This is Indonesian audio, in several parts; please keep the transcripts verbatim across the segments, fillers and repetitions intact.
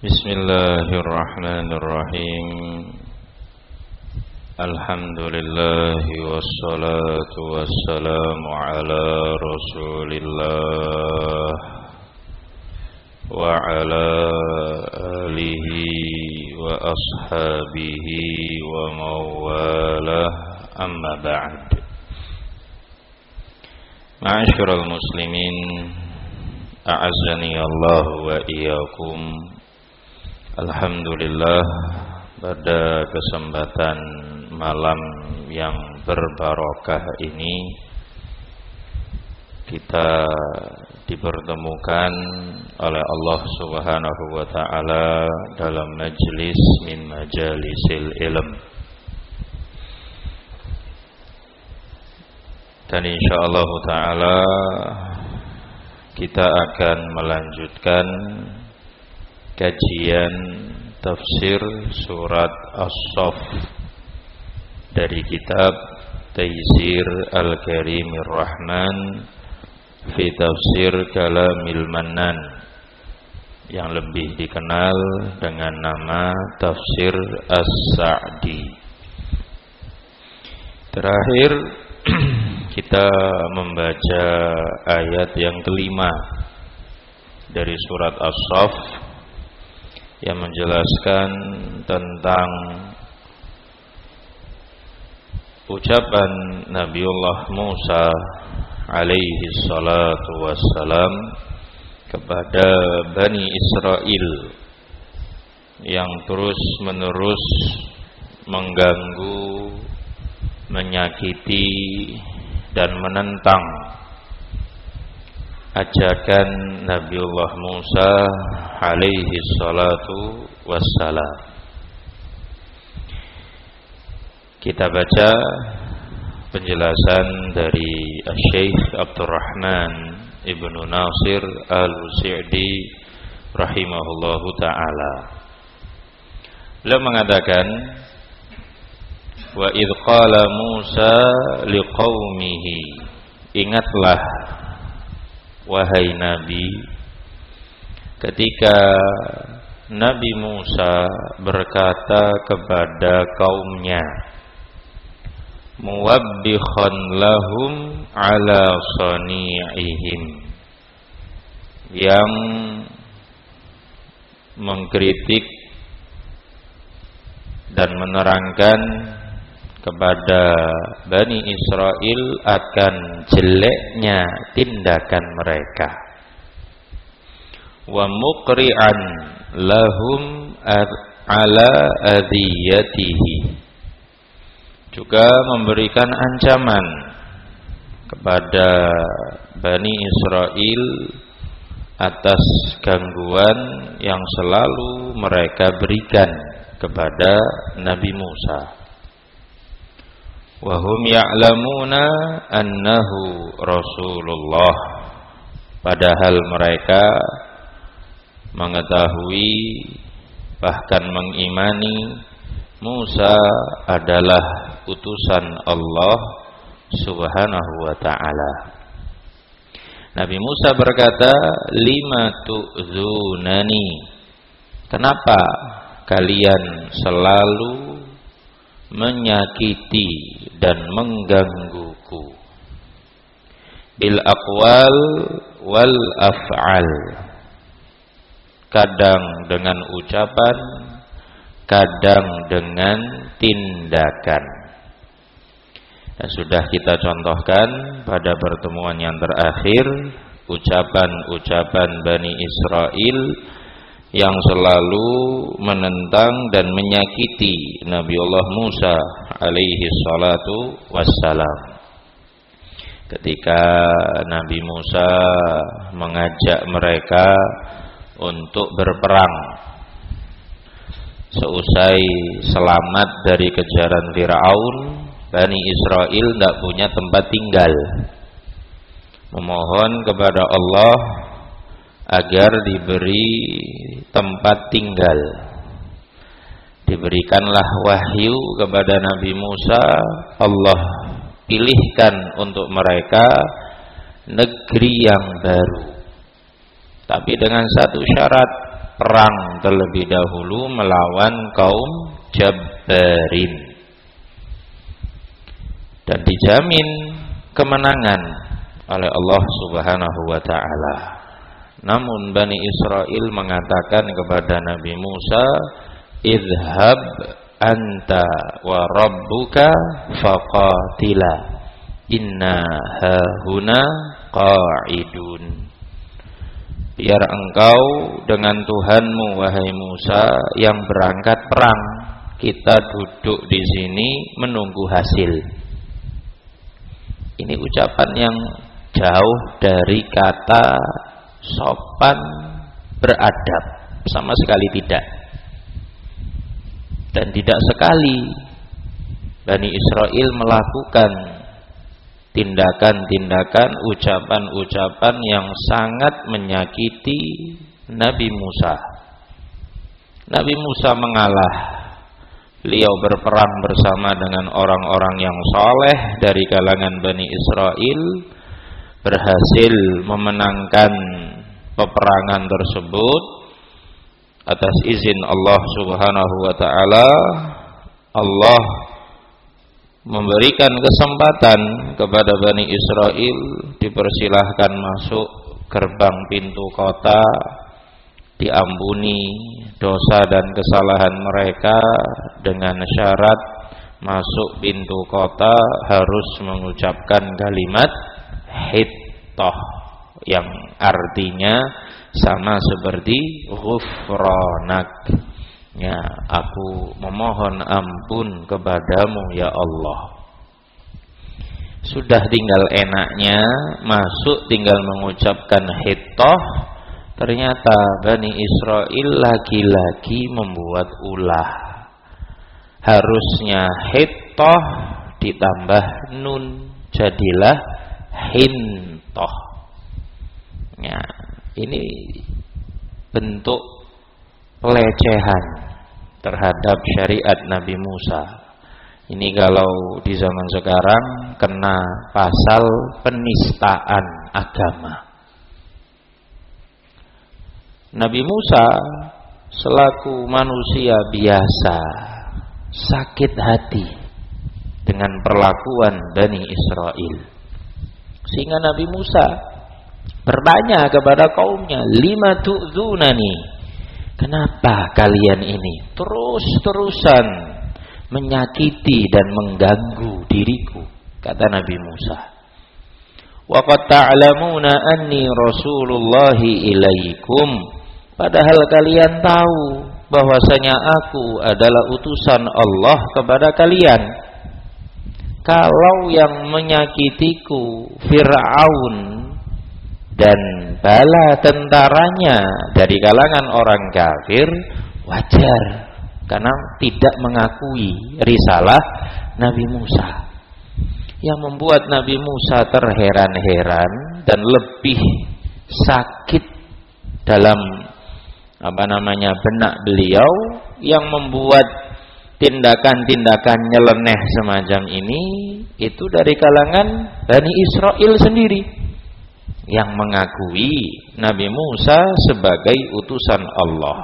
Bismillahirrahmanirrahim. Alhamdulillah wassalatu wassalamu ala Rasulillah wa ala alihi wa ashabihi wa mawalah, amma ba'd. Ma'asyiral muslimin, a'azzani Allah wa iyyakum. Alhamdulillah, pada kesempatan malam yang berbarokah ini kita dipertemukan oleh Allah Subhanahu wa taala dalam majlis min majalisil ilm. Dan insyaallah taala kita akan melanjutkan kajian tafsir surat As-Saff dari kitab Taysir Al-Karimir Rahman fi Tafsir Kalamil Mannan, yang lebih dikenal dengan nama Tafsir As-Sa'di. Terakhir kita membaca ayat yang kelima dari surat As-Saff yang menjelaskan tentang ucapan Nabiullah Musa alaihi salatu wassalam kepada Bani Israel yang terus-menerus mengganggu, menyakiti dan menentang ajakan Nabiullah Musa alaihi salatu wassalam. Kita baca penjelasan dari Syekh Abdurrahman Ibnu Nasir Al-Sa'di rahimahullahu ta'ala. Beliau mengatakan, wa idh qala Musa liqaumihi, ingatlah wahai Nabi, ketika Nabi Musa berkata kepada kaumnya, muwabbikhan lahum ala sani'ihim, yang mengkritik dan menerangkan kepada Bani Israel akan jeleknya tindakan mereka, wa muqri'an lahum ala adiyatihi, juga memberikan ancaman kepada Bani Israel atas gangguan yang selalu mereka berikan kepada Nabi Musa. Wa hum ya'lamuna annahu Rasulullah, padahal mereka mengetahui, bahkan mengimani Musa adalah utusan Allah Subhanahu wa ta'ala. Nabi Musa berkata, lima tu'dzunani, kenapa kalian selalu menyakiti dan menggangguku, bil aqwal wal af'al, kadang dengan ucapan, kadang dengan tindakan. Dan sudah kita contohkan pada pertemuan yang terakhir ucapan-ucapan Bani Israel yang selalu menentang dan menyakiti Nabiullah Musa alaihi salatu wassalam. Ketika Nabi Musa mengajak mereka untuk berperang, seusai selamat dari kejaran Fir'aun, Bani Israel tidak punya tempat tinggal, memohon kepada Allah agar diberi tempat tinggal. Diberikanlah wahyu kepada Nabi Musa, Allah pilihkan untuk mereka negeri yang baru, tapi dengan satu syarat, perang terlebih dahulu melawan kaum Jabbarin, dan dijamin kemenangan oleh Allah Subhanahu wa taala. Namun Bani Israel mengatakan kepada Nabi Musa, "Idhhab anta wa rabbuka faqatila inna hahuna qa'idun." Biar engkau dengan Tuhanmu wahai Musa yang berangkat perang, kita duduk di sini menunggu hasil. Ini ucapan yang jauh dari kata sopan beradab, sama sekali tidak. Dan tidak sekali Bani Israel melakukan tindakan-tindakan, ucapan-ucapan yang sangat menyakiti Nabi Musa. Nabi Musa mengalah. Beliau berperang bersama dengan orang-orang yang saleh dari kalangan Bani Israel, berhasil memenangkan peperangan tersebut atas izin Allah Subhanahu wa taala. Allah memberikan kesempatan kepada Bani Israel, dipersilahkan masuk gerbang pintu kota, diampuni dosa dan kesalahan mereka dengan syarat masuk pintu kota harus mengucapkan kalimat hittah yang artinya sama seperti ghufranak, ya, aku memohon ampun kepadamu ya Allah. Sudah tinggal enaknya masuk, tinggal mengucapkan hittah. Ternyata Bani Israel lagi-lagi membuat ulah. Harusnya hittah ditambah nun, jadilah hintoh. Ya, ini bentuk pelecehan terhadap syariat Nabi Musa. Ini kalau di zaman sekarang kena pasal penistaan agama. Nabi Musa selaku manusia biasa sakit hati dengan perlakuan Bani Israel, sehingga Nabi Musa bertanya kepada kaumnya, "Lima tu'dzunani?" Kenapa kalian ini terus-terusan menyakiti dan mengganggu diriku? Kata Nabi Musa, "Wa qad ta'lamuna anni rasulullahi ilaikum." Padahal kalian tahu bahwasanya aku adalah utusan Allah kepada kalian. Kalau yang menyakitiku Fir'aun dan bala tentaranya dari kalangan orang kafir, wajar, karena tidak mengakui risalah Nabi Musa. Yang membuat Nabi Musa terheran-heran dan lebih sakit dalam apa namanya benak beliau, yang membuat tindakan-tindakan nyeleneh semacam ini itu dari kalangan Bani Israel sendiri, yang mengakui Nabi Musa sebagai utusan Allah.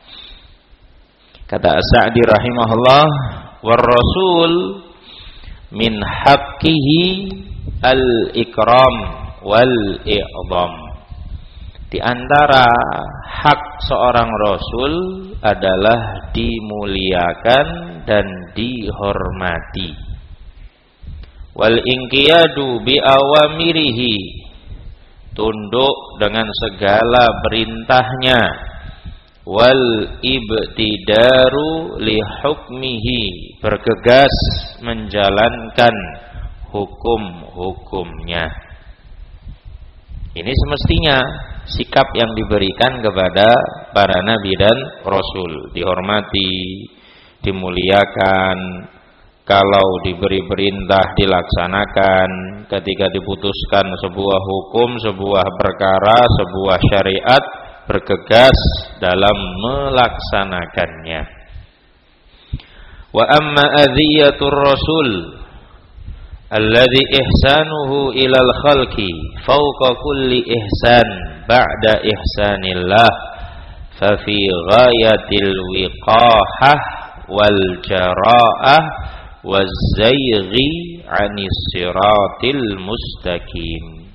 Kata As-Sa'di rahimahullah, "War rasul min haqqihi al-ikram wal i'dham." Di antara hak seorang rasul adalah dimuliakan dan dihormati. Wal inqiyadu bi awamirihi, tunduk dengan segala perintahnya. Wal ibtidaru li hukmihi, bergegas menjalankan hukum-hukumnya. Ini semestinya sikap yang diberikan kepada para nabi dan rasul, dihormati, dimuliakan, kalau diberi perintah dilaksanakan, ketika diputuskan sebuah hukum, sebuah perkara, sebuah syariat, bergegas dalam melaksanakannya. Wa amma adhiyatur rasul alladhi ihsanuhu ilal khalqi fawqa kulli ihsan ba'da ihsanillah fa fi ghayatil wiqahah wal jara'ah waz zayghi 'anis siratil mustaqim.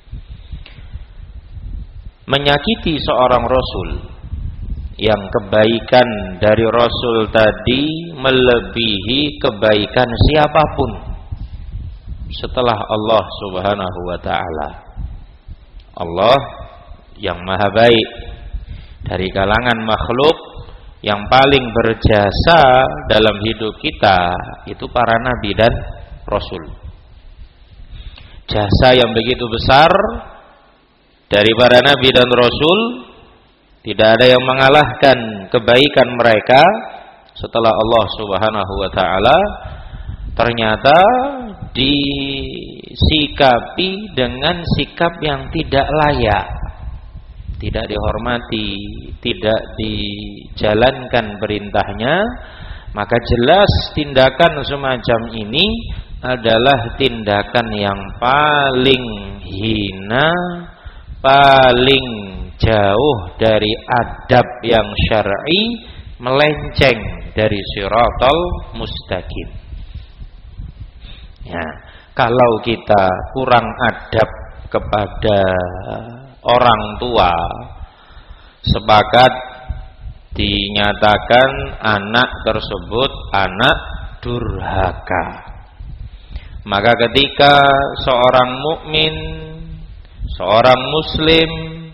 Menyakiti seorang rasul yang kebaikan dari rasul tadi melebihi kebaikan siapapun setelah Allah Subhanahu wa taala. Allah yang maha baik, dari kalangan makhluk yang paling berjasa dalam hidup kita itu para nabi dan rasul. Jasa yang begitu besar dari para nabi dan rasul, tidak ada yang mengalahkan kebaikan mereka setelah Allah Subhanahu wa taala. Ternyata disikapi dengan sikap yang tidak layak, tidak dihormati, tidak dijalankan perintahnya, maka jelas tindakan semacam ini adalah tindakan yang paling hina, paling jauh dari adab yang syar'i, melenceng dari siratal mustaqim. Ya, kalau kita kurang adab kepada orang tua, sepakat dinyatakan anak tersebut anak durhaka. Maka ketika seorang mukmin, seorang muslim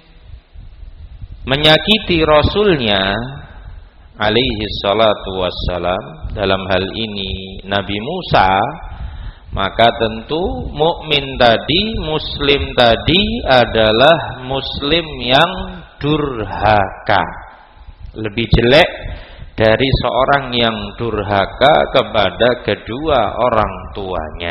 menyakiti rasulnya alaihi salatu wassalam, dalam hal ini Nabi Musa, maka tentu mukmin tadi, muslim tadi adalah muslim yang durhaka, lebih jelek dari seorang yang durhaka kepada kedua orang tuanya.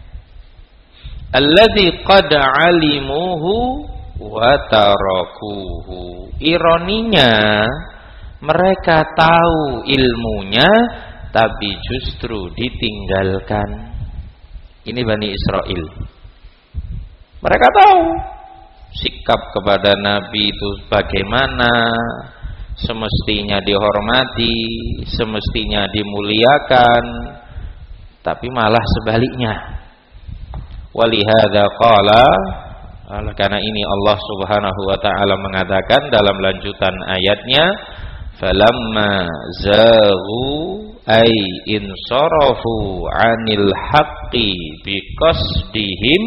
Alladzi qad alimuhu wa tarakuhu. Ironinya, mereka tahu ilmunya tapi justru ditinggalkan. Ini Bani Israel. Mereka tahu sikap kepada Nabi itu bagaimana, semestinya dihormati, semestinya dimuliakan, tapi malah sebaliknya. Walihada qala, karena ini Allah Subhanahu wa taala mengatakan dalam lanjutan ayatnya, falamma zaghu ay insarafu 'anil haqqi biqasdihim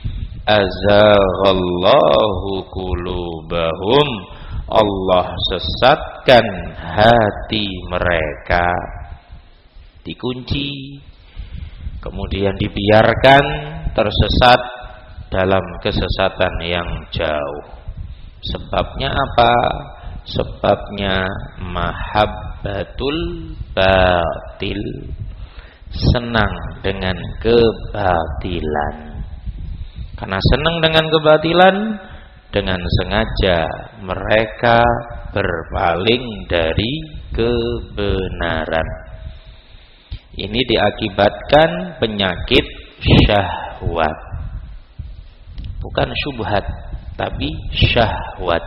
azaghallahu qulubahum. Allah sesatkan hati mereka, dikunci, kemudian dibiarkan tersesat dalam kesesatan yang jauh. Sebabnya apa? Sebabnya mahabbatul batil, senang dengan kebatilan. Karena senang dengan kebatilan, dengan sengaja mereka berpaling dari kebenaran. Ini diakibatkan penyakit syahwat, bukan syubhat, tapi syahwat.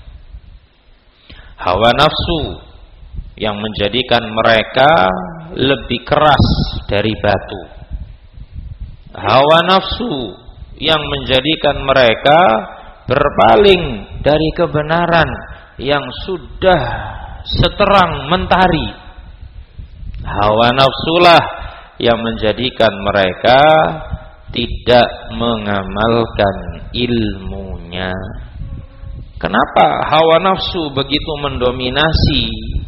Hawa nafsu yang menjadikan mereka lebih keras dari batu. Hawa nafsu yang menjadikan mereka berpaling dari kebenaran yang sudah seterang mentari. Hawa nafsulah yang menjadikan mereka tidak mengamalkan ilmunya. Kenapa hawa nafsu begitu mendominasi?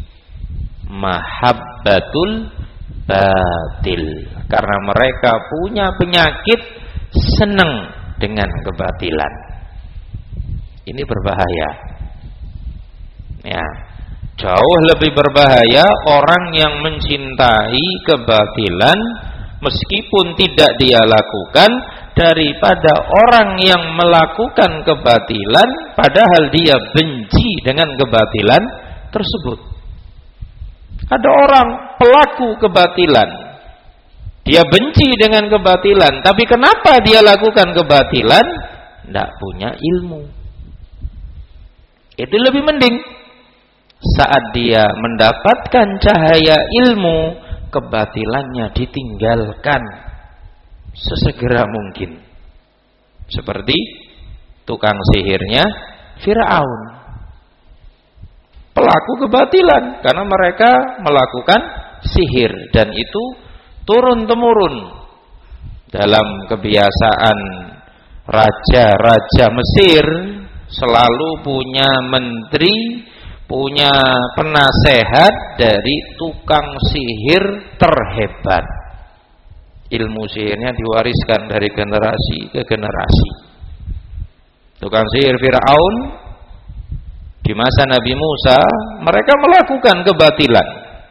Mahabbatul batil. Karena mereka punya penyakit senang dengan kebatilan. Ini berbahaya. Ya, jauh lebih berbahaya orang yang mencintai kebatilan meskipun tidak dia lakukan, daripada orang yang melakukan kebatilan padahal dia benci dengan kebatilan tersebut. Ada orang pelaku kebatilan, dia benci dengan kebatilan, tapi kenapa dia lakukan kebatilan? Tidak punya ilmu. Itu lebih mending saat dia mendapatkan cahaya ilmu, kebatilannya ditinggalkan sesegera mungkin. Seperti tukang sihirnya Fir'aun, pelaku kebatilan, karena mereka melakukan sihir, dan itu turun-temurun dalam kebiasaan raja-raja Mesir. Selalu punya menteri, punya penasehat dari tukang sihir terhebat. Ilmu sihirnya diwariskan dari generasi ke generasi. Tukang sihir Fir'aun di masa Nabi Musa, mereka melakukan kebatilan,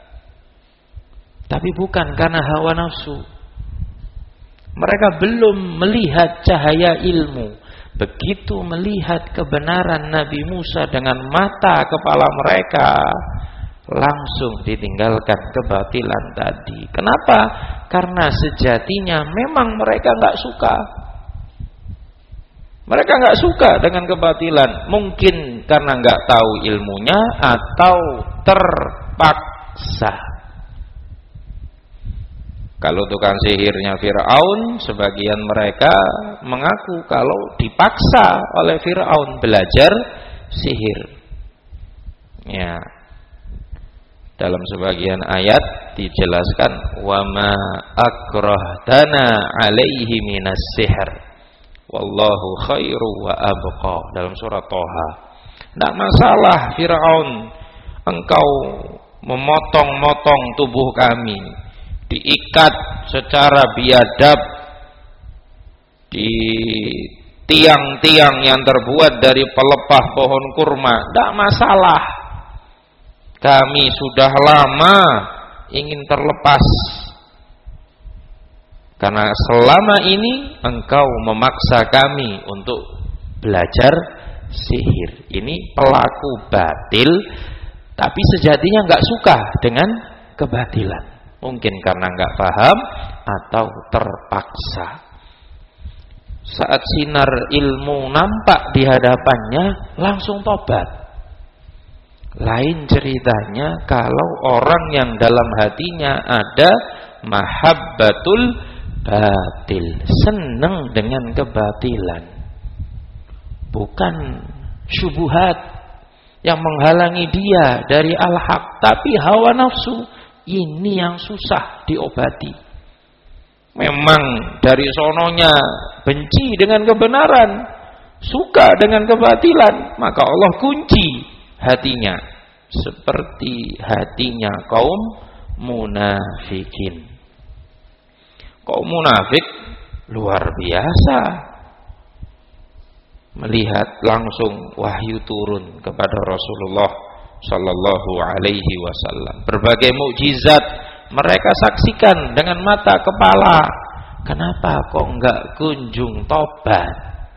tapi bukan karena hawa nafsu. Mereka belum melihat cahaya ilmu. Begitu melihat kebenaran Nabi Musa dengan mata kepala mereka, langsung ditinggalkan kebatilan tadi. Kenapa? Karena sejatinya memang mereka nggak suka. Mereka nggak suka dengan kebatilan. Mungkin karena nggak tahu ilmunya atau terpaksa. Kalau tukang sihirnya Fir'aun, sebagian mereka mengaku kalau dipaksa oleh Fir'aun belajar sihir. Ya. Dalam sebagian ayat dijelaskan, wa ma akrahtana alaihi minas sihr wallahu khairu wa abqa, dalam surat Thaha. Tidak masalah Fir'aun, engkau memotong-motong tubuh kami, diikat secara biadab di tiang-tiang yang terbuat dari pelepah pohon kurma, tidak masalah. Kami sudah lama ingin terlepas, karena selama ini engkau memaksa kami untuk belajar sihir. Ini pelaku batil, tapi sejatinya nggak suka dengan kebatilan. Mungkin karena nggak paham atau terpaksa. Saat sinar ilmu nampak di hadapannya, langsung tobat. Lain ceritanya kalau orang yang dalam hatinya ada mahabbatul batil, senang dengan kebatilan, bukan syubhat yang menghalangi dia dari al-haq, tapi hawa nafsu. Ini yang susah diobati. Memang dari sononya benci dengan kebenaran, suka dengan kebatilan, maka Allah kunci hatinya seperti hatinya kaum munafikin. Kaum munafik luar biasa, melihat langsung wahyu turun kepada Rasulullah sallallahu alaihi wasallam. Berbagai mukjizat mereka saksikan dengan mata kepala. Kenapa kok enggak kunjung tobat?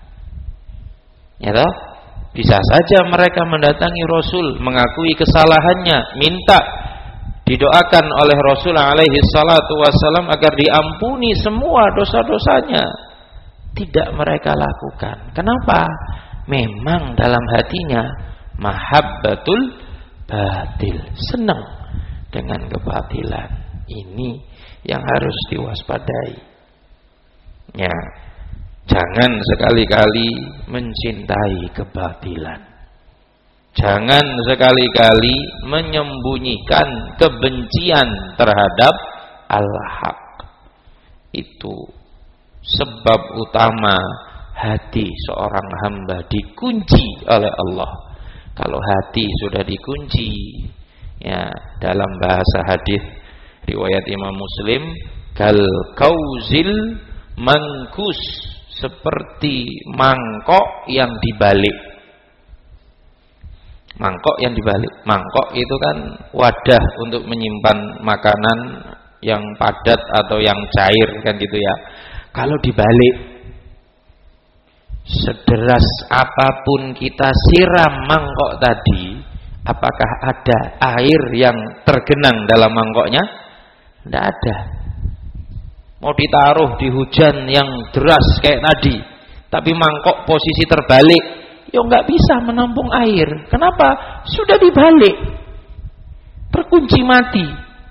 Ya toh? Bisa saja mereka mendatangi Rasul, mengakui kesalahannya, minta didoakan oleh Rasul alaihi salatu wasallam agar diampuni semua dosa-dosanya. Tidak mereka lakukan. Kenapa? Memang dalam hatinya mahabbatul batil, senang dengan kebatilan. Ini yang harus diwaspadai. Ya, jangan sekali-kali mencintai kebatilan. Jangan sekali-kali menyembunyikan kebencian terhadap al-haq. Itu sebab utama hati seorang hamba dikunci oleh Allah. Kalau hati sudah dikunci, ya, dalam bahasa hadis riwayat Imam Muslim, kal kauzil mangkus, seperti mangkok yang dibalik. Mangkok yang dibalik. Mangkok itu kan wadah untuk menyimpan makanan yang padat atau yang cair, kan gitu ya. Kalau dibalik, sederas apapun kita siram mangkok tadi, apakah ada air yang tergenang dalam mangkoknya? Tidak ada. Mau ditaruh di hujan yang deras kayak tadi, tapi mangkok posisi terbalik, ya nggak bisa menampung air. Kenapa? Sudah dibalik, terkunci mati.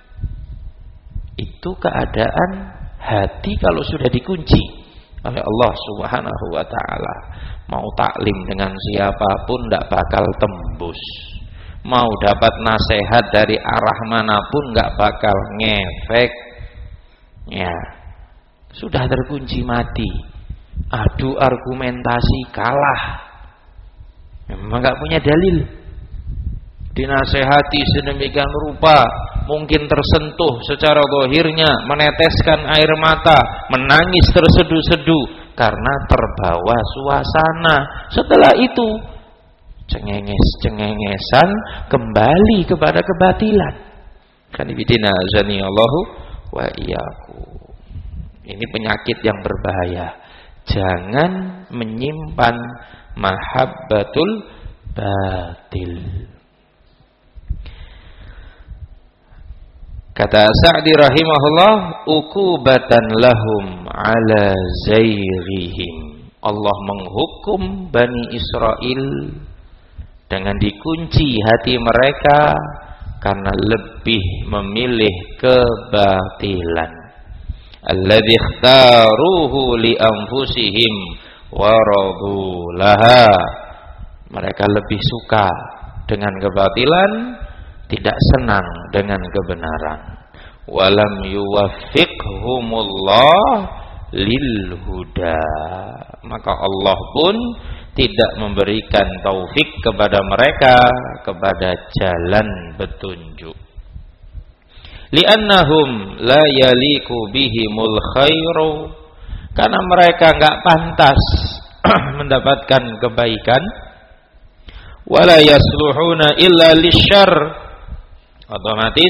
Itu keadaan hati kalau sudah dikunci oleh Allah Subhanahu wa ta'ala. Mau taklim dengan siapapun tidak bakal tembus. Mau dapat nasihat dari arah manapun nggak bakal ngefek. Ya, sudah terkunci mati. Adu argumentasi kalah. Memang nggak punya dalil. Dinasehati sedemikian rupa, mungkin tersentuh secara zahirnya, meneteskan air mata, menangis terseduh-seduh karena terbawa suasana. Setelah itu cengenges-cengengesan kembali kepada kebatilan. Kanibidina azani Allahu wa iyyakum. Ini penyakit yang berbahaya. Jangan menyimpan mahabbatul batil. Kata Sa'di rahimahullah, ukubatan lahum ala zairihim. Allah menghukum Bani Israel dengan dikunci hati mereka karena lebih memilih kebatilan. Alladzi ikhtaruhu li anfusihim wa radu laha. Mereka lebih suka dengan kebatilan, tidak senang dengan kebenaran. Walam yuwaffiqhumullah lil huda. Maka Allah pun tidak memberikan taufik kepada mereka kepada jalan petunjuk. Li'annahum la yaliku bihimul khairu. Karena mereka enggak pantas mendapatkan kebaikan. Wala yasluhuna illa lisyarr. Otomatis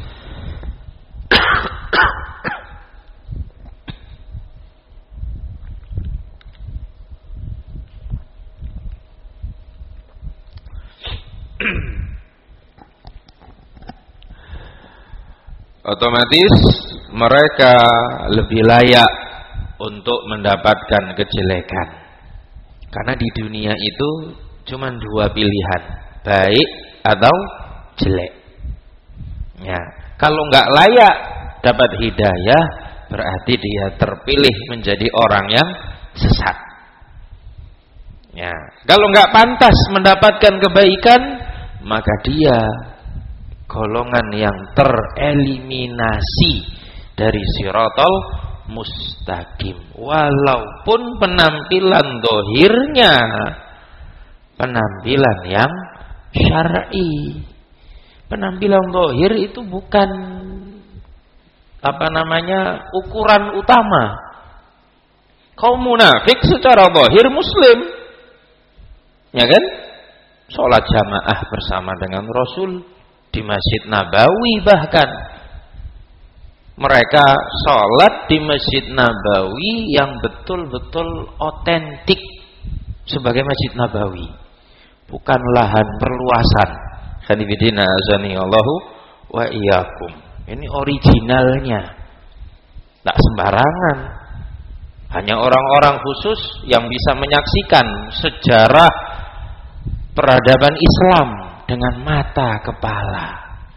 otomatis mereka lebih layak untuk mendapatkan kejelekan. Karena di dunia itu cuma dua pilihan, baik atau jelek. Ya, kalau nggak layak dapat hidayah, berarti dia terpilih menjadi orang yang sesat. Ya, kalau nggak pantas mendapatkan kebaikan, maka dia golongan yang tereliminasi dari siratal mustaqim. Walaupun penampilan dohirnya penampilan yang syar'i. Penampilan zahir itu bukan apa namanya ukuran utama. Kaum munafik secara zahir muslim, ya kan? Sholat jamaah bersama dengan Rasul di Masjid Nabawi, bahkan mereka sholat di Masjid Nabawi yang betul-betul otentik sebagai Masjid Nabawi, bukan lahan perluasan. Kanibidina azani Allahu wa iyyakum. Ini originalnya, tak sembarangan. Hanya orang-orang khusus yang bisa menyaksikan sejarah peradaban Islam dengan mata kepala.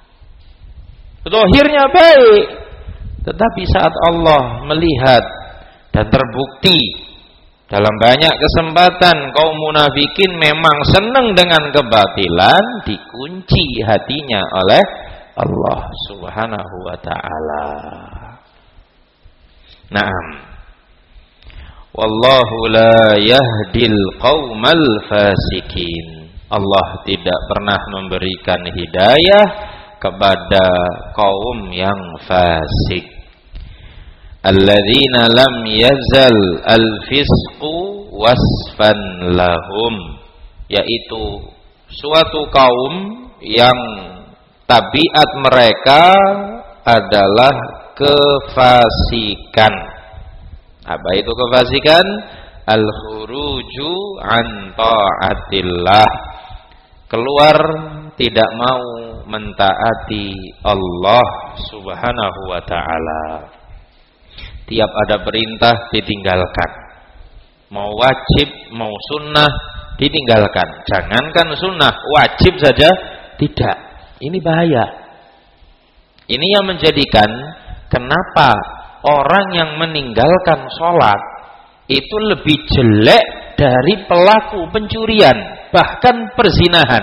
Zahirnya baik, tetapi saat Allah melihat dan terbukti dalam banyak kesempatan kaum munafikin memang senang dengan kebatilan, dikunci hatinya oleh Allah Subhanahu wa ta'ala. Naam. Wallahu la yahdil qaumal fasikin. Allah tidak pernah memberikan hidayah kepada kaum yang fasik. Alladzina lam yazal al-fisqu wasfan lahum, yaitu suatu kaum yang tabiat mereka adalah kefasikan. Apa itu kefasikan? Al-khuruju an ta'atillah, keluar tidak mau mentaati Allah Subhanahu wa ta'ala. Tiap ada perintah ditinggalkan, mau wajib mau sunnah ditinggalkan. Jangankan sunnah, wajib saja tidak. Ini bahaya. Ini yang menjadikan kenapa orang yang meninggalkan sholat itu lebih jelek dari pelaku pencurian, bahkan perzinahan.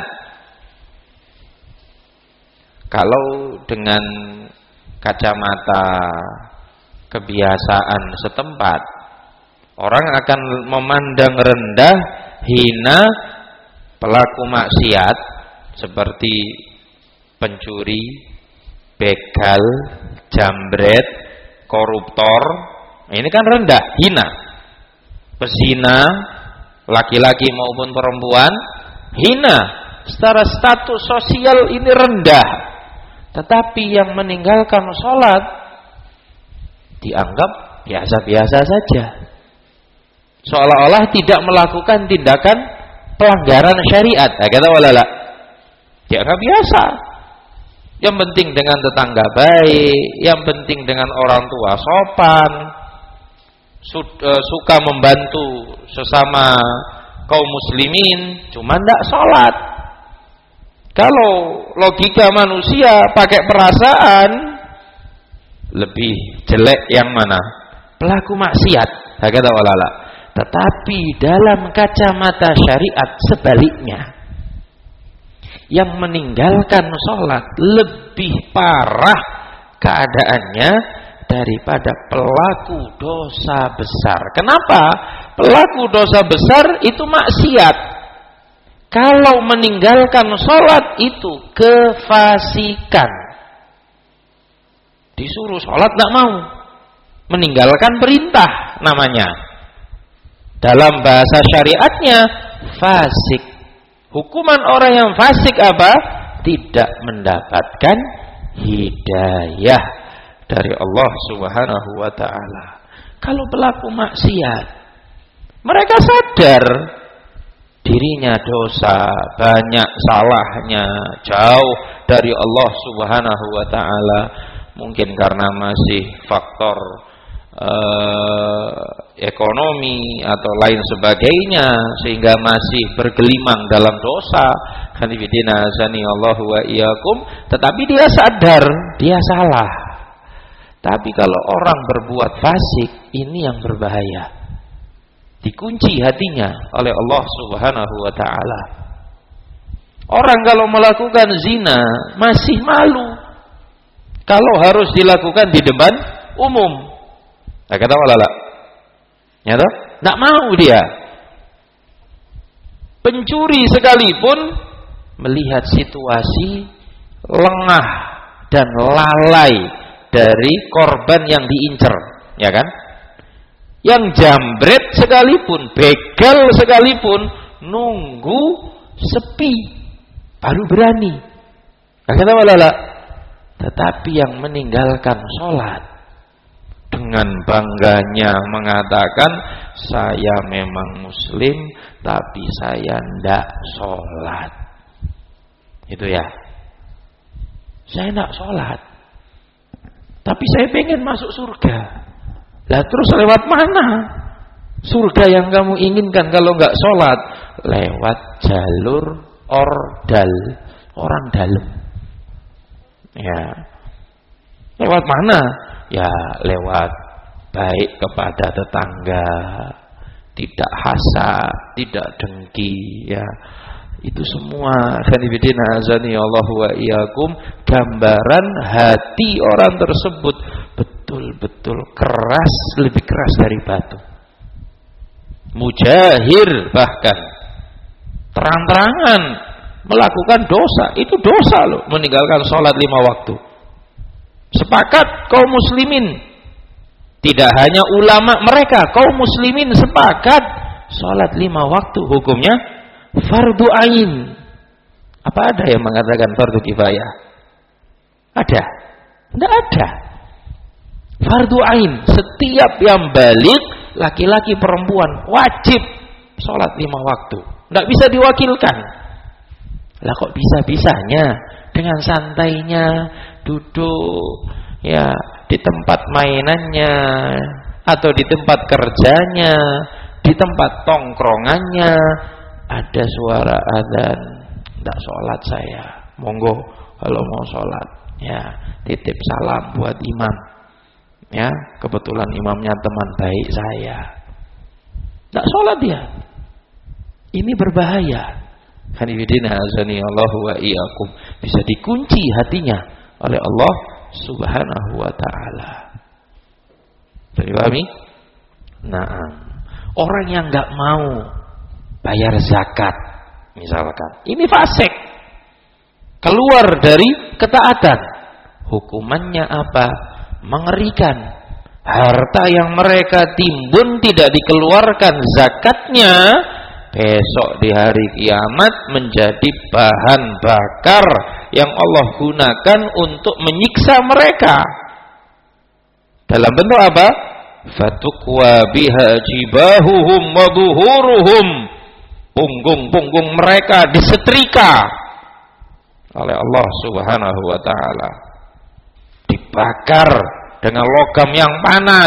Kalau dengan kacamata kebiasaan setempat, orang akan memandang rendah, hina pelaku maksiat seperti pencuri, begal, jambret, koruptor. Ini kan rendah, hina. Pezina, laki-laki maupun perempuan, hina. Secara status sosial ini rendah. Tetapi yang meninggalkan sholat dianggap biasa-biasa saja, seolah-olah tidak melakukan tindakan pelanggaran syariat. Nah, kata walala, dianggap biasa. Yang penting dengan tetangga baik, yang penting dengan orang tua sopan, suka membantu sesama kaum muslimin, cuma tidak sholat. Kalau logika manusia pakai perasaan, lebih jelek yang mana? Pelaku maksiat. Kata walala. Tetapi dalam kacamata syariat sebaliknya, yang meninggalkan sholat lebih parah keadaannya daripada pelaku dosa besar. Kenapa? Pelaku dosa besar itu maksiat. Kalau meninggalkan sholat itu kefasikan. Disuruh sholat tidak mau, meninggalkan perintah namanya. Dalam bahasa syariatnya fasik. Hukuman orang yang fasik apa? Tidak mendapatkan hidayah dari Allah Subhanahu wa ta'ala. Kalau pelaku maksiat, mereka sadar dirinya dosa, banyak salahnya, jauh dari Allah Subhanahu wa ta'ala. Mungkin karena masih faktor eh, ekonomi atau lain sebagainya, sehingga masih bergelimang dalam dosa. Khanifidina azani Allahu wa iyyakum. Tetapi dia sadar dia salah. Tapi kalau orang berbuat fasik, ini yang berbahaya. Dikunci hatinya oleh Allah Subhanahu wa ta'ala. Orang kalau melakukan zina masih malu kalau harus dilakukan di depan umum. Nah, kata walala, ya toh? Nggak mau dia. Pencuri sekalipun melihat situasi lengah dan lalai dari korban yang diincar, ya kan? Yang jambret sekalipun, begal sekalipun, nunggu sepi baru berani. Nah, kata walala, tetapi yang meninggalkan sholat dengan bangganya mengatakan, saya memang muslim tapi saya ndak sholat. Itu ya, saya ndak sholat tapi saya pengen masuk surga. Lah terus lewat mana surga yang kamu inginkan kalau nggak sholat? Lewat jalur ordal, orang dalam. Ya, lewat mana? Ya lewat baik kepada tetangga, tidak hasad, tidak dengki, ya. Itu semua khanifidina azani Allah wa iyyakum, gambaran hati orang tersebut betul-betul keras, lebih keras dari batu. Mujahir, bahkan terang-terangan melakukan dosa. Itu dosa loh, meninggalkan sholat lima waktu. Sepakat kaum muslimin, tidak hanya ulama mereka, kaum muslimin sepakat sholat lima waktu hukumnya fardu ain. Apa ada yang mengatakan fardu kifayah? Ada? Tidak ada. Fardu ain, setiap yang balik, laki-laki perempuan, wajib sholat lima waktu. Tidak bisa diwakilkan. Lah kok bisa-bisanya dengan santainya duduk ya di tempat mainannya atau di tempat kerjanya, di tempat tongkrongannya, ada suara adzan, tidak sholat saya. Monggo kalau mau sholat, ya titip salam buat imam. Ya, kebetulan imamnya teman baik saya. Tidak sholat dia. Ini berbahaya. Hanifidina azani Allahu wa iyyakum. Bisa dikunci hatinya oleh Allah Subhanahu wa taala. Dipahami? Nah, orang yang enggak mau bayar zakat misalkan, ini fasik. Keluar dari ketaatan. Hukumannya apa? Mengerikan. Harta yang mereka timbun tidak dikeluarkan zakatnya, besok di hari kiamat menjadi bahan bakar yang Allah gunakan untuk menyiksa mereka. Dalam bentuk apa? Fatukwa biha jibahuhum wa dhuhuruhum. Punggung-punggung mereka disetrika oleh Allah Subhanahu wa taala. Dibakar dengan logam yang panas.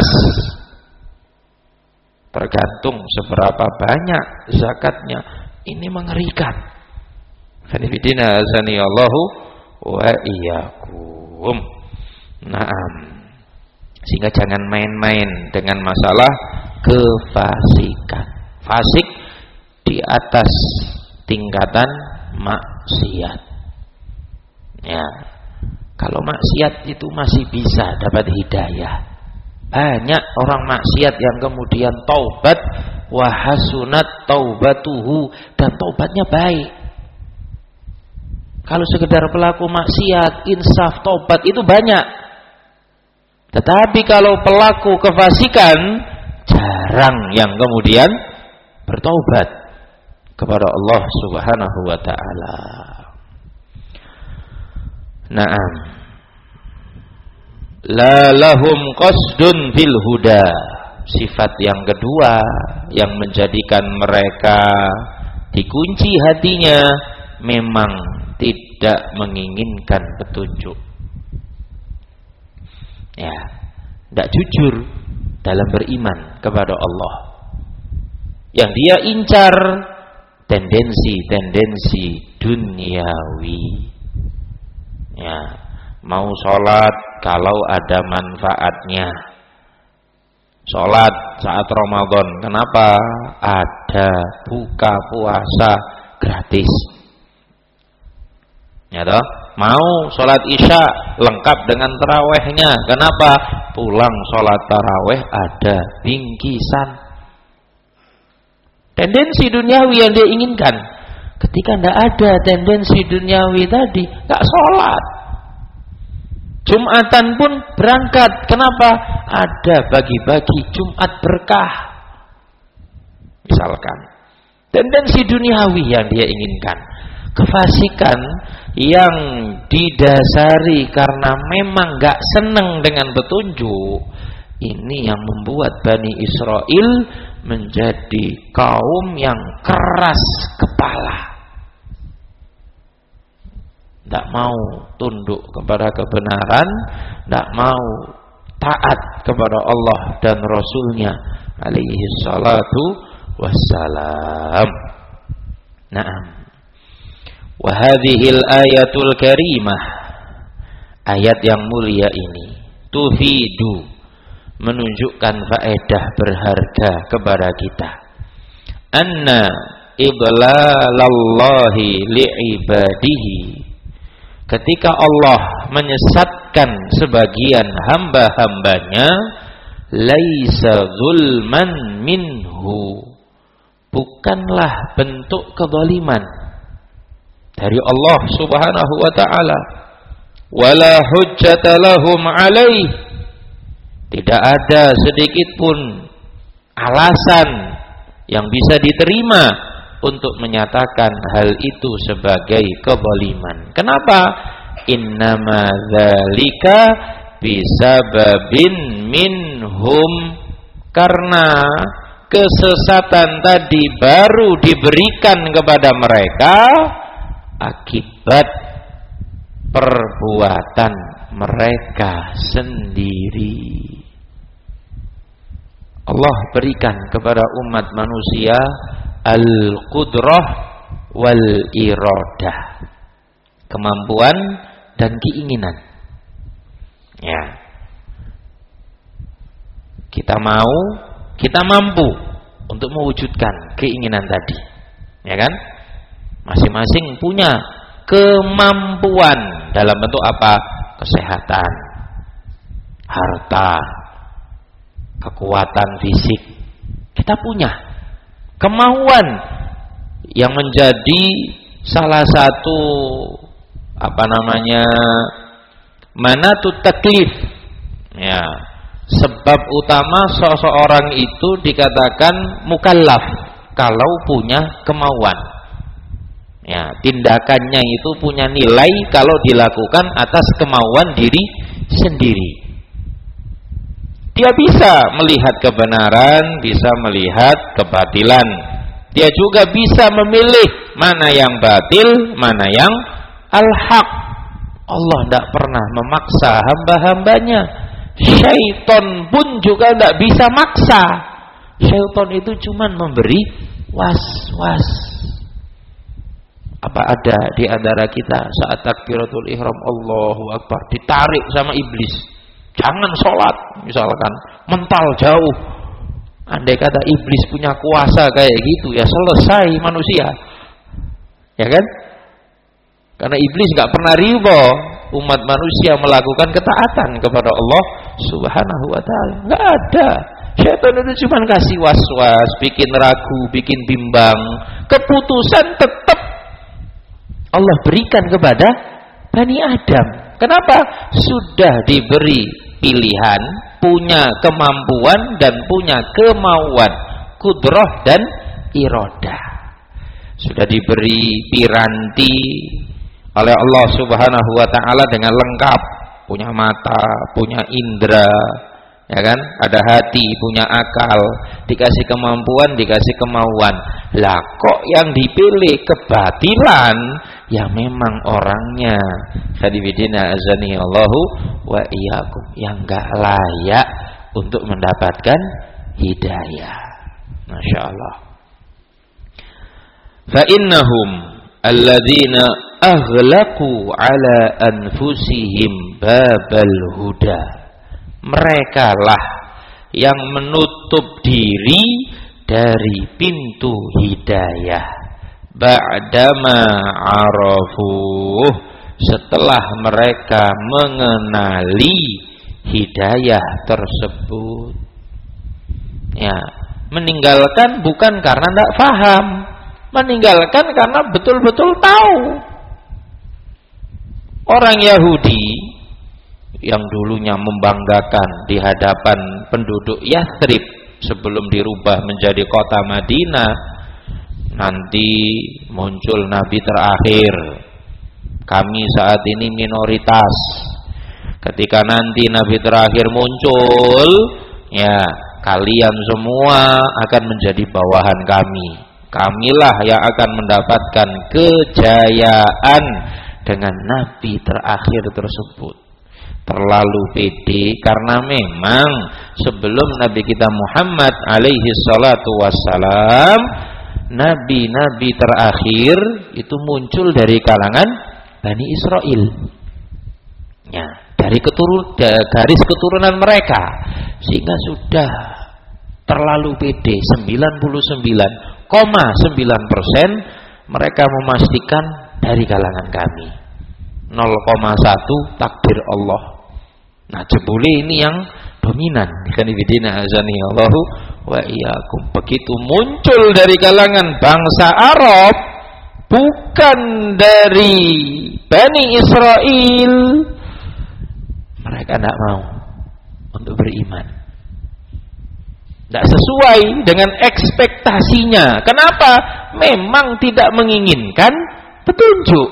Tergantung seberapa banyak zakatnya. Ini mengerikan. Fanifidina azani Allahu wa iyyakum. Naam. Sehingga jangan main-main dengan masalah kefasikan. Fasik di atas tingkatan maksiat. Ya. Kalau maksiat itu masih bisa dapat hidayah. Banyak orang maksiat yang kemudian taubat, wa hasunat taubatuhu, dan taubatnya baik. Kalau sekedar pelaku maksiat, insaf taubat itu banyak. Tetapi kalau pelaku kefasikan, jarang yang kemudian bertaubat kepada Allah Subhanahu wa taala. Naam. La lahum qasdun fil huda. Sifat yang kedua yang menjadikan mereka dikunci hatinya memang tidak menginginkan petunjuk. Ya, tidak jujur dalam beriman kepada Allah. Yang dia incar tendensi-tendensi duniawi. Ya, mau sholat kalau ada manfaatnya. Sholat saat Ramadan, kenapa? Ada buka puasa gratis. Ya toh? Mau sholat isya lengkap dengan tarawehnya, kenapa? Pulang sholat taraweh ada bingkisan. Tendensi duniawi yang dia inginkan. Ketika tidak ada tendensi duniawi tadi, tidak sholat. Jumatan pun berangkat. Kenapa? Ada bagi-bagi Jumat berkah. Misalkan. Tendensi duniawi yang dia inginkan. Kefasikan yang didasari karena memang tidak senang dengan petunjuk. Ini yang membuat Bani Israel menjadi kaum yang keras kepala. Tidak mau tunduk kepada kebenaran, tidak mau taat kepada Allah dan Rasulnya alaihi salatu wassalam. Naam. Wa hadhil ayatul karimah, ayat yang mulia ini tufidu, menunjukkan faedah berharga kepada kita. Anna idlalallahi li'ibadihi, ketika Allah menyesatkan sebagian hamba-hambanya, laisa zulman minhu, bukanlah bentuk kezaliman dari Allah Subhanahu wa taala. Wala hujjata lahum alaih, tidak ada sedikit pun alasan yang bisa diterima untuk menyatakan hal itu sebagai kezaliman. Kenapa? Innama dzalika bisababin minhum, karena kesesatan tadi baru diberikan kepada mereka akibat perbuatan mereka sendiri. Allah berikan kepada umat manusia al-qudrah wal iradah. Kemampuan dan keinginan. Ya. Kita mau, kita mampu untuk mewujudkan keinginan tadi. Ya kan? Masing-masing punya kemampuan dalam bentuk apa? Kesehatan, harta, kekuatan fisik. Kita punya kemauan yang menjadi salah satu apa namanya manatut taklif. Ya, sebab utama seseorang itu dikatakan mukallaf kalau punya kemauan. Ya, tindakannya itu punya nilai kalau dilakukan atas kemauan diri sendiri. Dia bisa melihat kebenaran, bisa melihat kebatilan. Dia juga bisa memilih mana yang batil, mana yang al-haq. Allah tidak pernah memaksa hamba-hambanya. Syaitan pun juga tidak bisa maksa. Syaitan itu cuma memberi was-was. Apa ada di antara kita saat takbiratul ihram Allahu Akbar ditarik sama iblis, jangan sholat misalkan, mental jauh. Andai kata iblis punya kuasa kayak gitu, ya selesai manusia, ya kan? Karena iblis nggak pernah ridho umat manusia melakukan ketaatan kepada Allah Subhanahu Wa Taala, nggak ada. Syaitan itu cuma kasih was-was, bikin ragu, bikin bimbang. Keputusan tetap Allah berikan kepada Bani Adam. Kenapa? Sudah diberi pilihan, punya kemampuan dan punya kemauan, kudrah dan iradah. Sudah diberi piranti oleh Allah Subhanahu Wa Taala dengan lengkap, punya mata, punya indera, ya kan? Ada hati, punya akal, dikasih kemampuan, dikasih kemauan. Lah kok yang dipilih kebatilan? Ya memang orangnya khadibidina azani Allahu wa iyyakum yang enggak layak untuk mendapatkan hidayah. Masya Allah. Fa innahum alladzina aghlaqu ala anfusihim babal huda. Mereka lah yang menutup diri dari pintu hidayah. Ba'dama arafuh, setelah mereka mengenali hidayah tersebut. Ya, meninggalkan bukan karena tidak paham, meninggalkan karena betul-betul tahu. Orang Yahudi yang dulunya membanggakan di hadapan penduduk Yathrib sebelum dirubah menjadi kota Madinah, nanti muncul nabi terakhir, kami saat ini minoritas. Ketika nanti nabi terakhir muncul, ya kalian semua akan menjadi bawahan kami. Kamilah yang akan mendapatkan kejayaan dengan nabi terakhir tersebut. Terlalu pede, karena memang sebelum Nabi kita Muhammad alaihi salatu wassalam, nabi-nabi terakhir itu muncul dari kalangan Bani Israel. Ya, dari keturun, garis keturunan mereka, sehingga sudah terlalu pede. sembilan puluh sembilan koma sembilan persen mereka memastikan dari kalangan kami. nol koma satu takbir Allah. Nah, jebule ini yang dominan. Kanibidina azani Allahu wa iyyakum. Begitu muncul dari kalangan bangsa Arab, bukan dari Bani Israel, mereka tidak mau untuk beriman. Tidak sesuai dengan ekspektasinya. Kenapa? Memang tidak menginginkan petunjuk.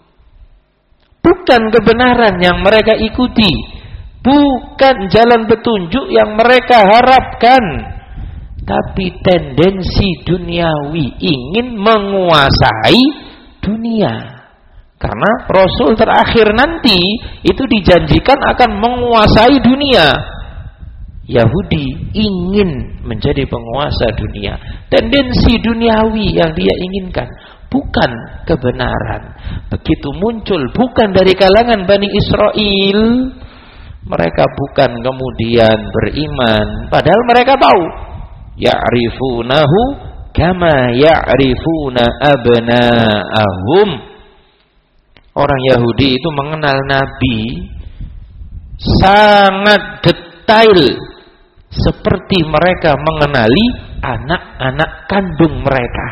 Bukan kebenaran yang mereka ikuti. Bukan jalan petunjuk yang mereka harapkan, tapi tendensi duniawi, ingin menguasai dunia. Karena Rasul terakhir nanti itu dijanjikan akan menguasai dunia. Yahudi ingin menjadi penguasa dunia. Tendensi duniawi yang dia inginkan, bukan kebenaran. Begitu muncul, bukan dari kalangan Bani Israel, mereka bukan kemudian beriman. Padahal mereka tahu. Ya'rifunahu kama ya'rifuna abna'ahum. Orang Yahudi itu mengenal Nabi sangat detail, seperti mereka mengenali anak-anak kandung mereka.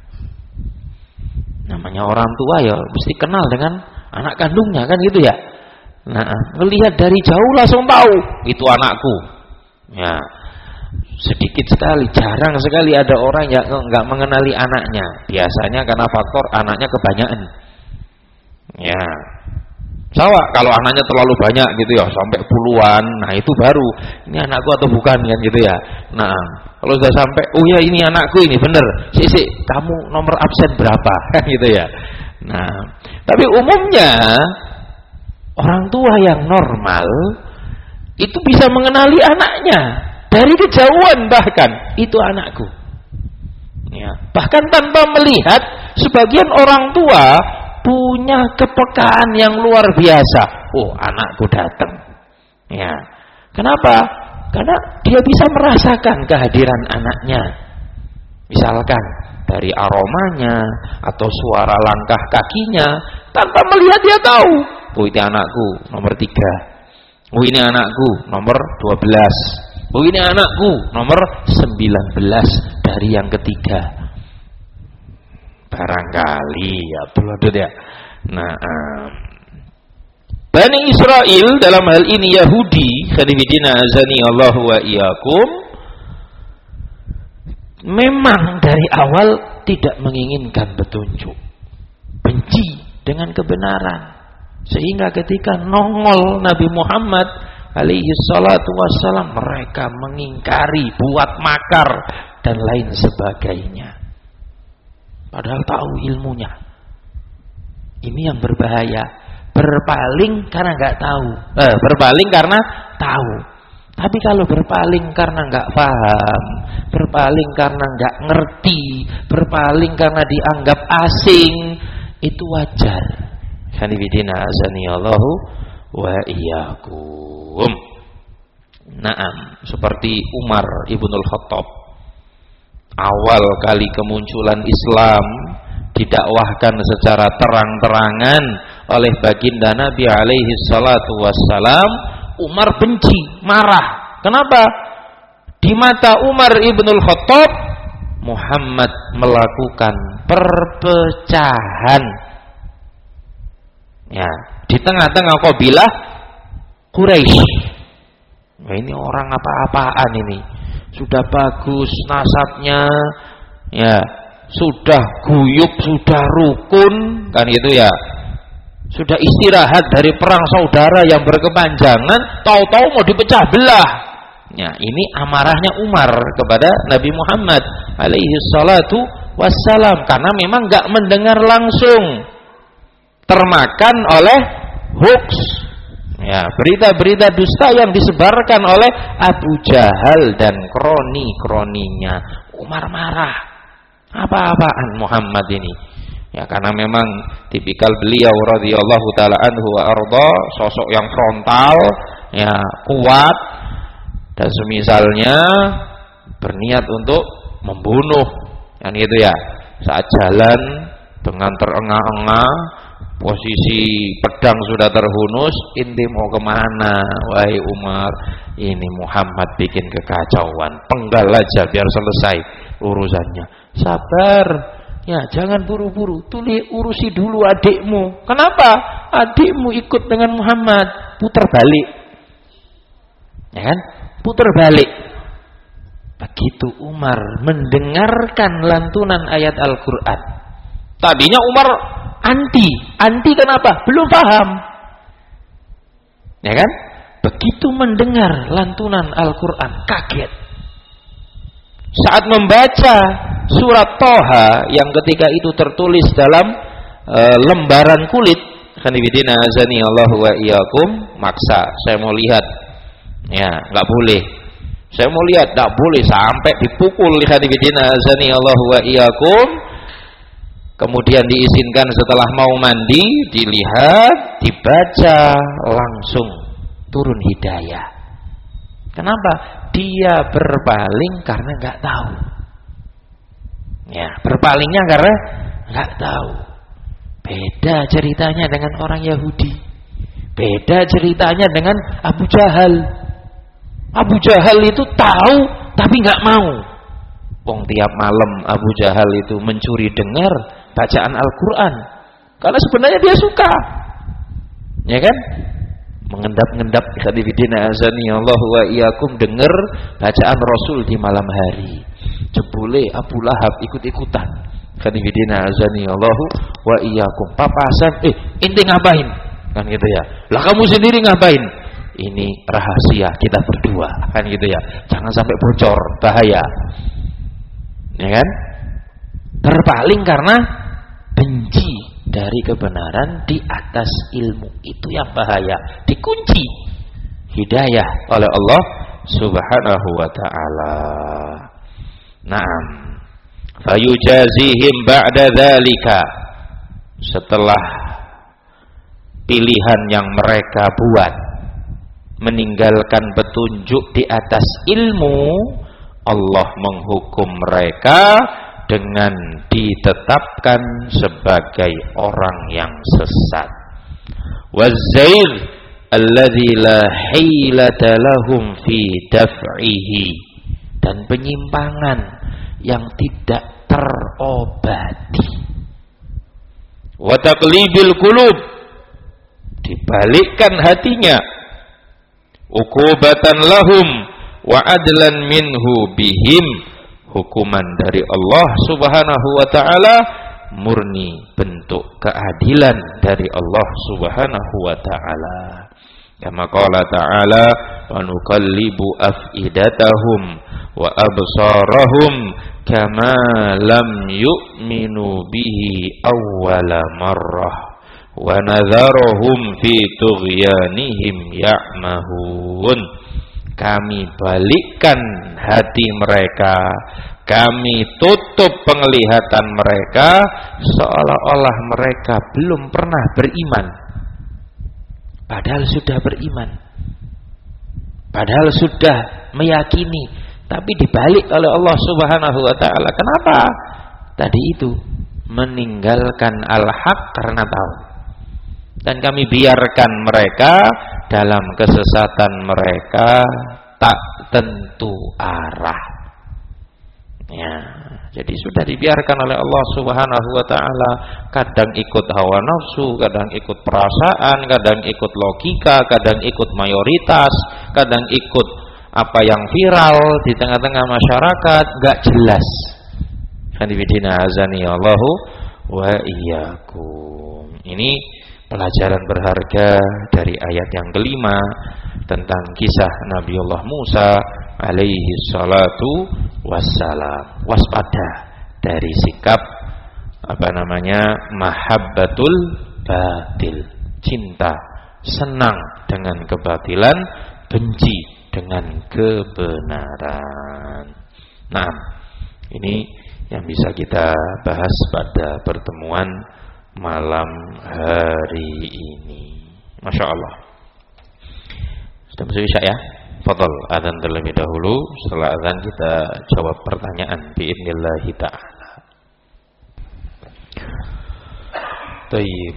Namanya orang tua ya mesti kenal dengan anak kandungnya, kan gitu ya. Nah, melihat dari jauh langsung tahu itu anakku. Ya, sedikit sekali, jarang sekali ada orang yang enggak mengenali anaknya. Biasanya karena faktor anaknya kebanyakan. Ya, sama kalau anaknya terlalu banyak gitu ya, sampai puluhan, nah itu baru ini anakku atau bukan, kan gitu ya. Nah, kalau sudah sampai, oh ya ini anakku ini bener, sih sih kamu nomor absen berapa, kan gitu ya. Nah, tapi umumnya orang tua yang normal itu bisa mengenali anaknya dari kejauhan, bahkan itu anakku. Ya, bahkan tanpa melihat, sebagian orang tua punya kepekaan yang luar biasa. Oh, anakku datang. Ya. Kenapa? Karena dia bisa merasakan kehadiran anaknya. Misalkan dari aromanya atau suara langkah kakinya, tanpa melihat dia tahu. Oh, ini anakku nomor tiga. Oh, ini anakku nomor dua belas. Oh, ini anakku nomor sembilan belas dari yang ketiga. Barangkali ya, betul ya. Nah, um, Bani Israel dalam hal ini Yahudi, khadifidina azani Allahu wa iyyakum, memang dari awal tidak menginginkan petunjuk, benci dengan kebenaran, sehingga ketika nongol Nabi Muhammad alaihi salatu wassalam, mereka mengingkari, buat makar dan lain sebagainya. Padahal tahu ilmunya. Ini yang berbahaya. Berpaling karena nggak tahu. Eh, berpaling karena tahu. Tapi kalau berpaling karena nggak paham, berpaling karena nggak ngerti, berpaling karena dianggap asing, itu wajar. Hanifidina azanillahu wa iyyakum. Naam, seperti Umar ibnul Khattab. Awal kali kemunculan Islam didakwahkan secara terang-terangan oleh baginda Nabi alaihi salatu wassalam, Umar benci, marah. Kenapa? Di mata Umar ibnul Khattab, Muhammad melakukan perpecahan. Ya, di tengah-tengah kabilah Quraisy. Nah, ini orang apa-apaan ini. Sudah bagus nasabnya, ya, sudah guyup, sudah rukun, kan itu ya. Sudah istirahat dari perang saudara yang berkepanjangan, tahu-tahu mau dipecah belah. Ya, ini amarahnya Umar kepada Nabi Muhammad alaihi salatu wassalam, karena memang enggak mendengar langsung, termakan oleh hoax. Ya, berita-berita dusta yang disebarkan oleh Abu Jahal dan kroni-kroninya. Umar marah. Apa-apaan Muhammad ini? Ya, karena memang tipikal beliau radhiyallahu taala anhu wa arda, sosok yang frontal, ya, kuat, dan semisalnya berniat untuk membunuh. Kan gitu ya. Saat jalan dengan terengah-engah, posisi pedang sudah terhunus, inti mau kemana? Wahai Umar, ini Muhammad bikin kekacauan, penggal aja biar selesai urusannya. Sabar, ya, jangan buru-buru, tuli urusi dulu adikmu. Kenapa? Adikmu ikut dengan Muhammad, putar balik, ya kan? Putar balik. Begitu Umar mendengarkan lantunan ayat Al-Quran, tadinya Umar anti, anti kenapa? Belum paham, ya kan? Begitu mendengar lantunan Al-Quran, kaget. Saat membaca surat Toha yang ketika itu tertulis dalam e, lembaran kulit, khanifidina azani Allahu wa iyyakum, maksa, saya mau lihat, ya, nggak boleh. Saya mau lihat, tidak boleh sampai dipukul. Khadibidina azani Allah wa iyyakum. Kemudian diizinkan setelah mau mandi, dilihat, dibaca, langsung turun hidayah. Kenapa? Dia berpaling karena nggak tahu. Ya, berpalingnya karena nggak tahu. Beda ceritanya dengan orang Yahudi. Beda ceritanya dengan Abu Jahal. Abu Jahal itu tahu tapi nggak mau. Wong tiap malam Abu Jahal itu mencuri dengar bacaan Al-Quran karena sebenarnya dia suka, ya kan? Mengendap-ngendap khadifidina azani Allah wa iyyakum dengar bacaan Rasul di malam hari. Jebule Abu Lahab ikut-ikutan. Khadifidina azani Allah wa iyyakum. Papasan, eh inti ngapain? Kan gitu ya. Lah kamu sendiri ngapain? Ini rahasia kita berdua, kan gitu ya. Jangan sampai bocor, bahaya. Ya kan? Berpaling karena benci dari kebenaran di atas ilmu, itu yang bahaya. Dikunci hidayah oleh Allah Subhanahu wa taala. Naam. Fayujazihim ba'da dzalika. Setelah pilihan yang mereka buat meninggalkan petunjuk di atas ilmu, Allah menghukum mereka dengan ditetapkan sebagai orang yang sesat. Waz-zair alladzi la hilata lahum fi daf'ihi, dan penyimpangan yang tidak terobati. Wa taqlibil qulub, dibalikkan hatinya. Uqubatan lahum wa adlan minhu bihim, hukuman dari Allah Subhanahu wa taala, murni bentuk keadilan dari Allah Subhanahu wa taala. Kama qala ta'ala, wa nuqallibu afidatahum wa absarahum kama lam yu'minu bihi awwala marrah wa nadharuhum fi tughyanihim ya'mahun. Kami balikkan hati mereka, kami tutup penglihatan mereka, seolah-olah mereka belum pernah beriman, padahal sudah beriman, padahal sudah meyakini, tapi dibalik oleh Allah Subhanahu wa taala. Kenapa? Tadi itu meninggalkan al-haq karena tahu. Dan kami biarkan mereka dalam kesesatan mereka tak tentu arah. Ya, jadi sudah dibiarkan oleh Allah Subhanahu wa taala, kadang ikut hawa nafsu, kadang ikut perasaan, kadang ikut logika, kadang ikut mayoritas, kadang ikut apa yang viral di tengah-tengah masyarakat, enggak jelas. Khadifidina azani Allahu wa iyyakum. Ini pelajaran berharga dari ayat yang kelima tentang kisah Nabiullah Musa alaihi salatu wassalam. Waspada dari sikap apa namanya mahabbatul batil, cinta, senang dengan kebatilan, benci dengan kebenaran. Nah, ini yang bisa kita bahas pada pertemuan malam hari ini. Masya Allah. Sudah masuk isya ya? Fadhal, adzan terlebih dahulu. Setelah adzan kita jawab pertanyaan biidznillah ta'ala. Tayyib.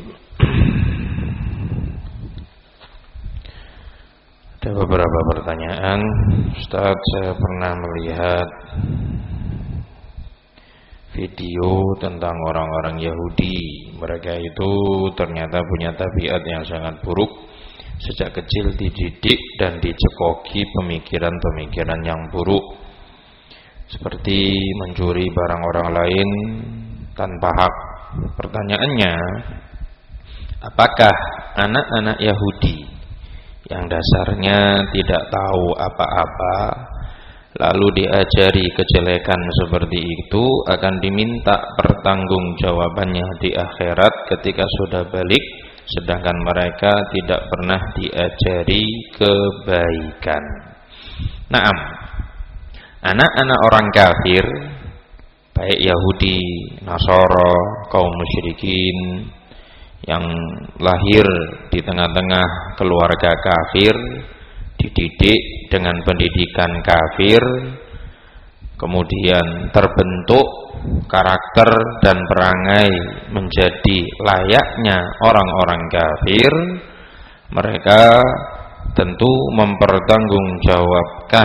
Ada beberapa pertanyaan. Ustaz, saya pernah melihat video tentang orang-orang Yahudi. Mereka itu ternyata punya tabiat yang sangat buruk. Sejak kecil dididik dan dicekoki pemikiran-pemikiran yang buruk, seperti mencuri barang orang lain tanpa hak. Pertanyaannya, apakah anak-anak Yahudi yang dasarnya tidak tahu apa-apa lalu diajari kejelekan seperti itu akan diminta pertanggungjawabannya di akhirat ketika sudah balik, sedangkan mereka tidak pernah diajari kebaikan? Naam, anak-anak orang kafir, baik Yahudi, Nasara, kaum musyrikin yang lahir di tengah-tengah keluarga kafir, dididik dengan pendidikan kafir, kemudian terbentuk karakter dan perangai menjadi layaknya orang-orang kafir, mereka tentu mempertanggungjawabkan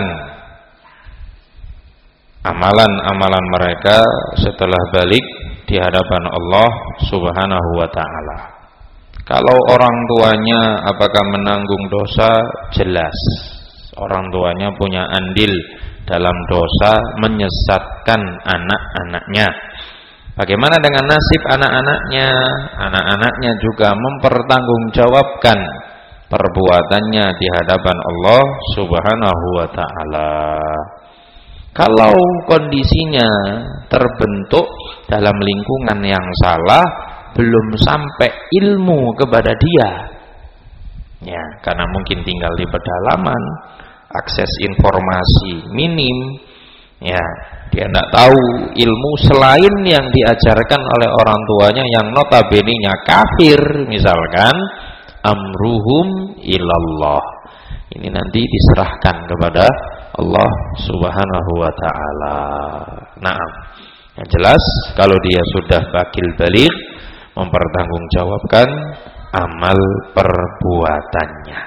amalan-amalan mereka setelah balik di hadapan Allah Subhanahu wa ta'ala. Kalau orang tuanya apakah menanggung dosa? Jelas orang tuanya punya andil dalam dosa menyesatkan anak-anaknya. Bagaimana dengan nasib anak-anaknya? Anak-anaknya juga mempertanggungjawabkan perbuatannya di hadapan Allah Subhanahu wa ta'ala. Kalau kondisinya terbentuk dalam lingkungan yang salah, belum sampai ilmu kepada dia, ya, karena mungkin tinggal di pedalaman, akses informasi minim, ya, dia tidak tahu ilmu selain yang diajarkan oleh orang tuanya yang notabene-nya kafir, misalkan amruhum ilallah. Ini nanti diserahkan kepada Allah Subhanahu wa ta'ala. Naam. Yang jelas kalau dia sudah bakil baligh, mempertanggungjawabkan amal perbuatannya.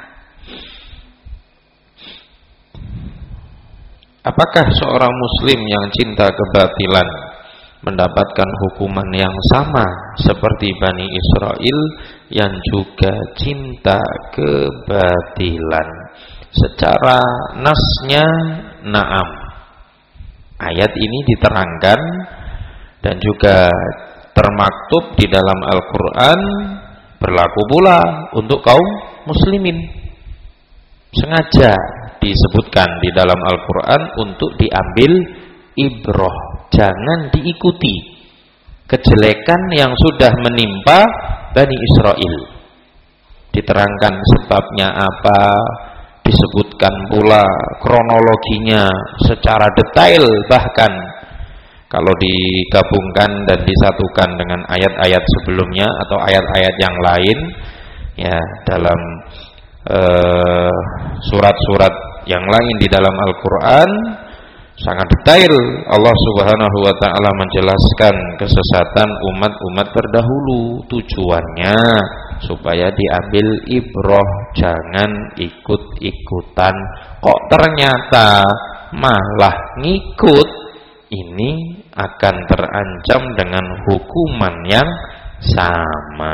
Apakah seorang muslim yang cinta kebatilan mendapatkan hukuman yang sama seperti Bani Israel yang juga cinta kebatilan? Secara nasnya na'am. Ayat ini diterangkan dan juga termaktub di dalam Al-Quran, berlaku pula untuk kaum muslimin. Sengaja disebutkan di dalam Al-Quran untuk diambil ibrah, jangan diikuti kejelekan yang sudah menimpa Bani Israel. Diterangkan sebabnya apa, disebutkan pula kronologinya secara detail, bahkan kalau digabungkan dan disatukan dengan ayat-ayat sebelumnya atau ayat-ayat yang lain, ya, dalam uh, surat-surat yang lain di dalam Al-Quran, sangat detail Allah Subhanahu wa ta'ala menjelaskan kesesatan umat-umat terdahulu. Tujuannya supaya diambil ibrah, jangan ikut-ikutan. Kok ternyata malah ngikut, ini akan terancam dengan hukuman yang sama.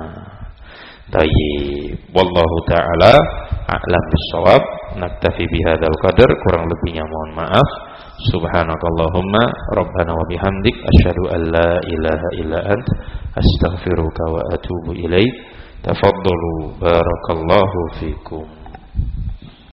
Tayyib, wallahu ta'ala a'lam bissawab. Naktafi bihadzal qadar, kurang lebihnya mohon maaf. Subhanakallahumma rabbana wa bihamdik asyhadu an la ilaha illa ant astaghfiruka wa atubu ilaik. Tafaddalu, barakallahu fikum.